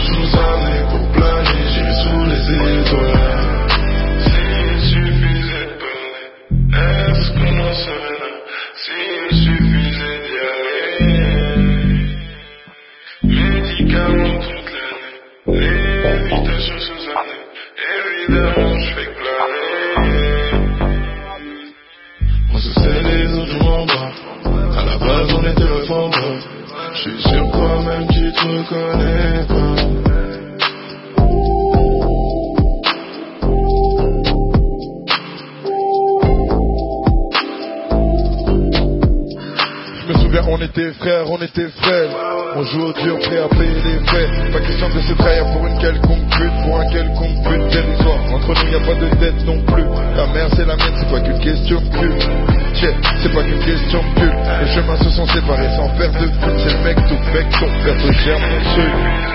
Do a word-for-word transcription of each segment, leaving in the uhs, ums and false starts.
Sous-année pour planer, j'irai sous les étoiles. S'il suffisait de parler, est-ce qu'on en serait là? S'il suffisait d'y aller. Médicaments toute l'année, lévitation sous année. Évidemment je fais que planer. Moi ce c'est les autres, je m'en bats. À la base on était réformés. Je suis sur toi-même tu te reconnais pas. Je me souviens, on était frères, on était frères. On joue au dur, prêt à payer les frais. Pas question de se trahir pour une quelconque pute, pour un quelconque but dérisoire. Entre nous, y a pas de dette non plus. Ta mère, c'est la mienne, c'est pas qu'une question de cul. Tiens, c'est pas qu'une question de cul. Les chemins se sont séparés sans faire de pute. C'est le mec tout bec, ton père te gère mon truc.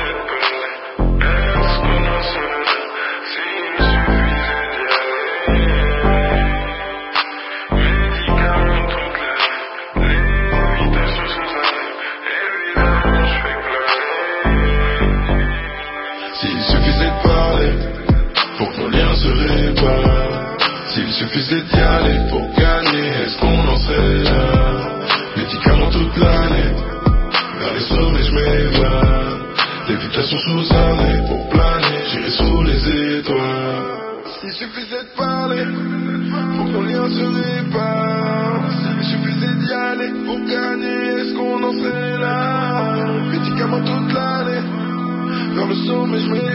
S'il suffisait de parler pour que nos liens se réparent. S'il suffisait d'y aller pour gagner, est-ce qu'on en serait là? Médicaments toute l'année, vers les sommets je m'évade. Lévitation sous année pour planer, j'irai sous les étoiles. S'il suffisait de parler pour que nos liens se réparent. S'il suffisait d'y aller pour gagner, est-ce qu'on en serait là? Médicaments toute l'année, vers le sommet je m'évade.